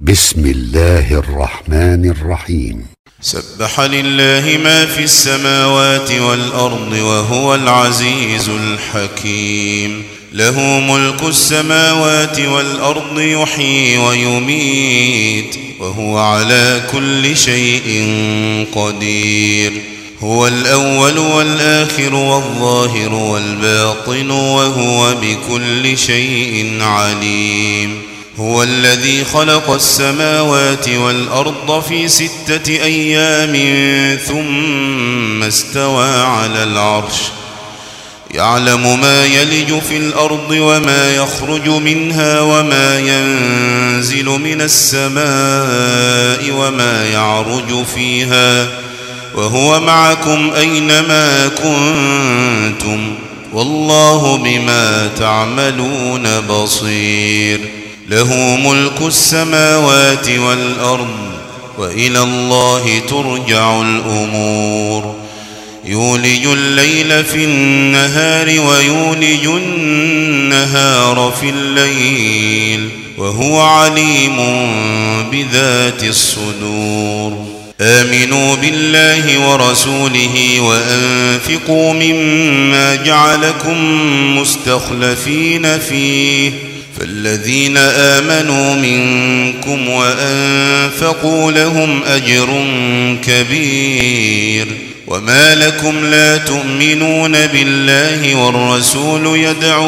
بسم الله الرحمن الرحيم. سبح لله ما في السماوات والأرض وهو العزيز الحكيم. له ملك السماوات والأرض يحيي ويميت وهو على كل شيء قدير. هو الأول والآخر والظاهر والباطن وهو بكل شيء عليم. هو الذي خلق السماوات والأرض في 6 أيام ثم استوى على العرش يعلم ما يلج في الأرض وما يخرج منها وما ينزل من السماء وما يعرج فيها وهو معكم أينما كنتم والله بما تعملون بصير. له ملك السماوات والأرض وإلى الله ترجع الأمور. يولج الليل في النهار ويولج النهار في الليل وهو عليم بذات الصدور. آمنوا بالله ورسوله وأنفقوا مما جعلكم مستخلفين فيه فالذين آمنوا منكم وأنفقوا لهم أجر كبير. وما لكم لا تؤمنون بالله والرسول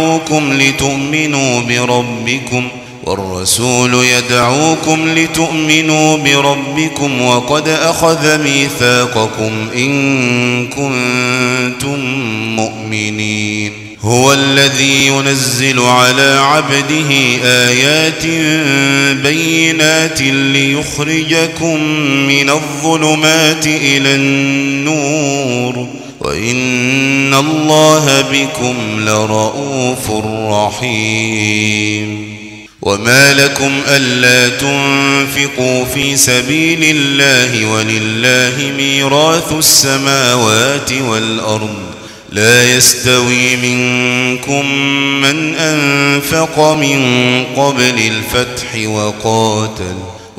يدعوكم لتؤمنوا بربكم وقد أخذ ميثاقكم إن كنتم مؤمنين. هو الذي ينزل على عبده آيات بينات ليخرجكم من الظلمات إلى النور وإن الله بكم لرؤوف رحيم. وما لكم ألا تنفقوا في سبيل الله ولله ميراث السماوات والأرض لا يستوي منكم من أنفق من قبل الفتح وقاتل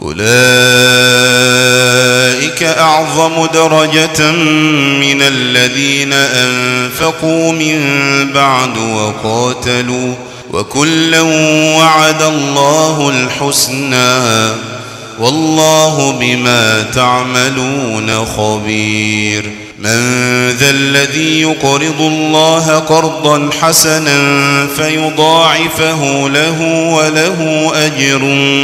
أولئك أعظم درجة من الذين أنفقوا من بعد وقاتلوا وكلا وعد الله الحسنى والله بما تعملون خبير. من ذا الذي يقرض الله قرضا حسنا فيضاعفه له وله أجر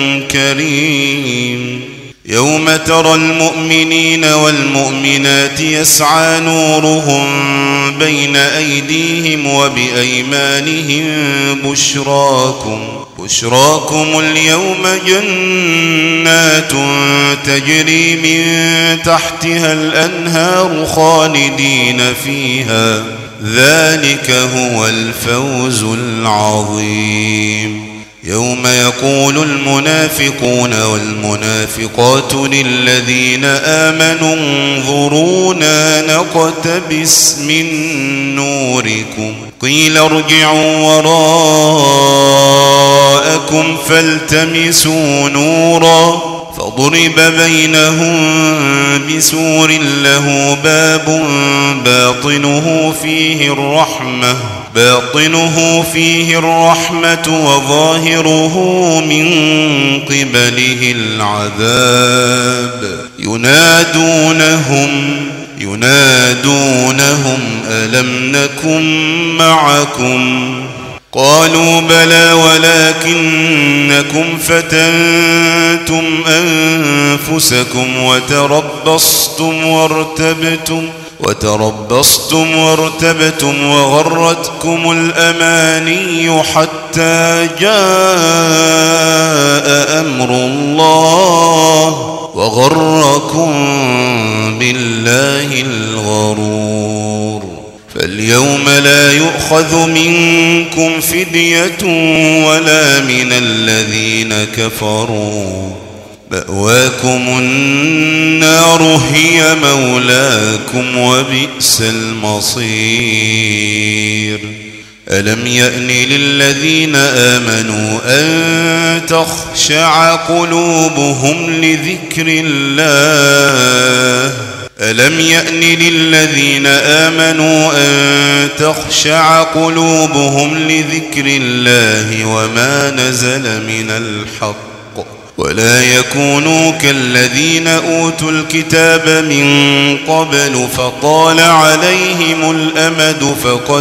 كريم. يوم ترى المؤمنين والمؤمنات يسعى نورهم بين أيديهم وبأيمانهم بشراكم اليوم جنات تجري من تحتها الأنهار خالدين فيها ذلك هو الفوز العظيم. يوم يقول المنافقون والمنافقات للذين آمنوا انظرونا نقتبس من نوركم قيل ارجعوا وراءكم فالتمسوا نورا فضرب بينهم بسور له باب باطنه فيه الرحمة وظاهره من قبله العذاب. ينادونهم ألم نكن معكم قالوا بلى ولكنكم فتنتم أنفسكم وتربصتم وارتبتم وغرتكم الأماني حتى جاء أمر الله وغركم بالله الغرور. فاليوم لا يؤخذ منكم فدية ولا من الذين كفروا مأواكم النار هي مولاكم وبئس المصير. ألم يأن للذين آمنوا أن تخشع قلوبهم لذكر الله ألم يأن للذين آمنوا أن تخشع قلوبهم لذكر الله وما نزل من الحق ولا يكونوا كالذين أوتوا الكتاب من قبل فطال عليهم الأمد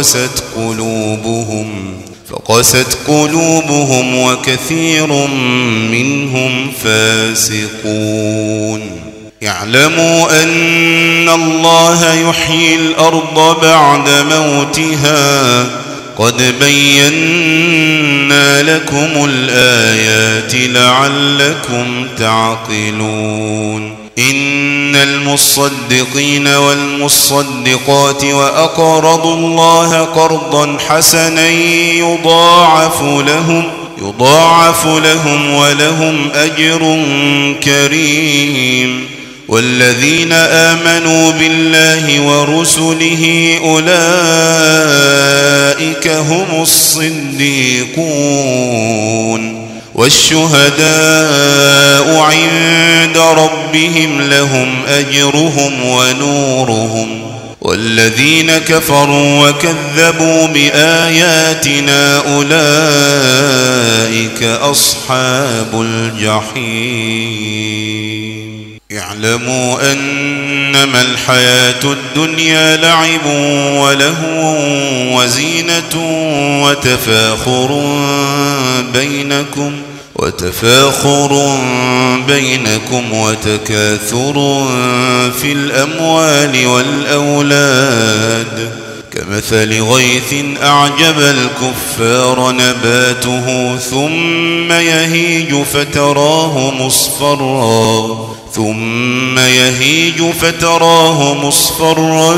فقست قلوبهم وكثير منهم فاسقون اعلموا أن الله يحيي الأرض بعد موتها قد بينا لكم الآيات لعلكم تعقلون إن المصدقين والمصدقات وأقرضوا الله قرضا حسنا يضاعف لهم ولهم أجر كريم والذين آمنوا بالله ورسله أولئك هم الصديقون والشهداء عند ربهم لهم أجرهم ونورهم والذين كفروا وكذبوا بآياتنا أولئك أصحاب الجحيم اعلموا أنما الحياة الدنيا لعب ولهو وزينة وتفاخر بينكم وتكاثر في الأموال والأولاد كمثل غيث أعجب الكفار نباته ثم يهيج فتراه مصفرا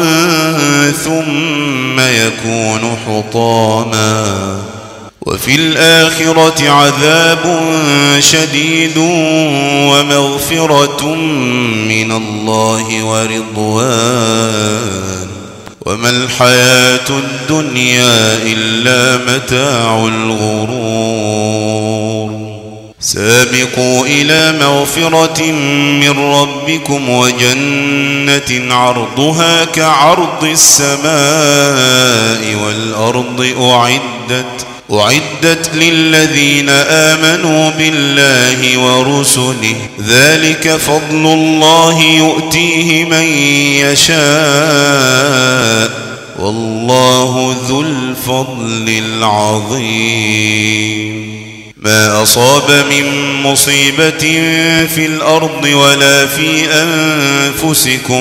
ثم يكون حطاما وفي الآخرة عذاب شديد ومغفرة من الله ورضوان وما الحياة الدنيا إلا متاع الغرور سابقوا إلى مغفرة من ربكم وجنة عرضها كعرض السماء والأرض أعدت للذين آمنوا بالله ورسله ذلك فضل الله يؤتيه من يشاء والله ذو الفضل العظيم ما أصاب من مصيبة في الأرض ولا في أنفسكم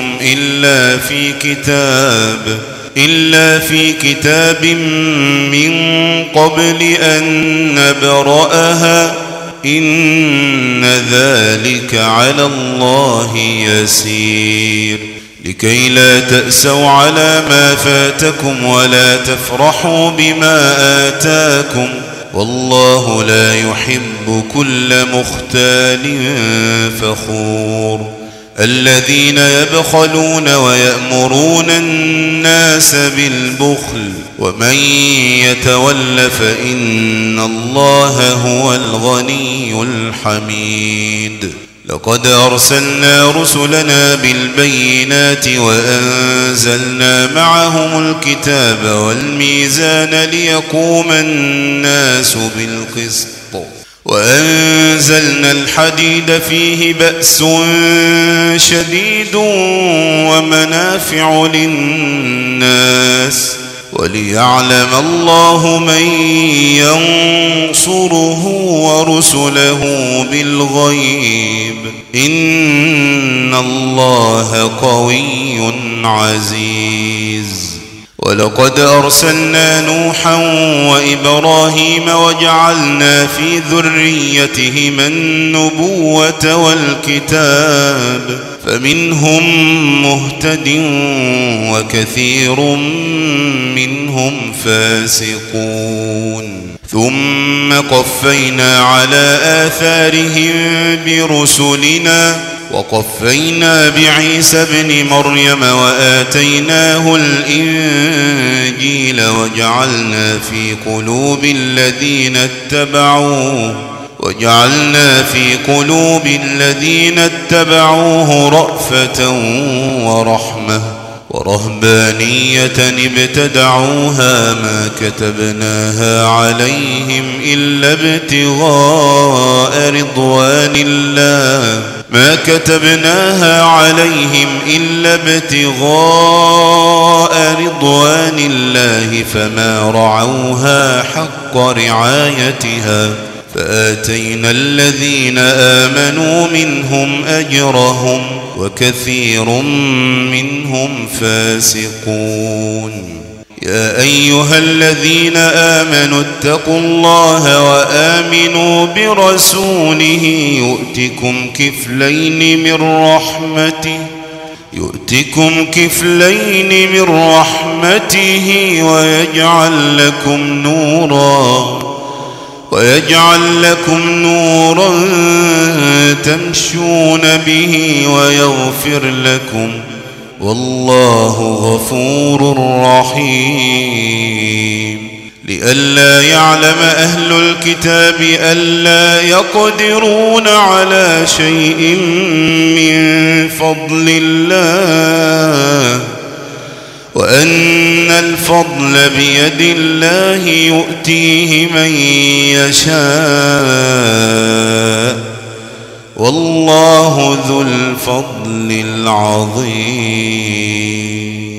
إلا في كتاب من قبل أن نبرأها إن ذلك على الله يسير لكي لا تأسوا على ما فاتكم ولا تفرحوا بما آتاكم والله لا يحب كل مختال فخور الذين يبخلون ويأمرون الناس بالبخل ومن يتول فإن الله هو الغني الحميد لقد أرسلنا رسلنا بالبينات وأنزلنا معهم الكتاب والميزان ليقوم الناس بالقسط وأنزلنا الحديد فيه بأس شديد ومنافع للناس وليعلم الله من ينصره ورسله بالغيب إن الله قوي عزيز ولقد أرسلنا نوحا وإبراهيم وجعلنا في ذريتهما النبوة والكتاب فمنهم مهتد وكثير منهم فاسقون ثم قفينا على آثارهم برسلنا وقفينا بعيسى ابن مريم وآتيناه الإنجيل وجعلنا في قلوب الذين اتبعوه رأفة ورحمة ورهبانية ابتدعوها ما كتبناها عليهم إلا ابتغاء رضوان الله فما رعوها حق رعايتها فآتينا الذين آمنوا منهم أجرهم وكثير منهم فاسقون. يا أيها الذين آمنوا اتقوا الله وآمنوا برسوله يؤتكم كفلين من رحمته ويجعل لكم نورا تمشون به ويغفر لكم والله غفور رحيم. لئلا يعلم أهل الكتاب ألا يقدرون على شيء من فضل الله وأن الفضل بيد الله يؤتيه من يشاء والله ذو الفضل العظيم.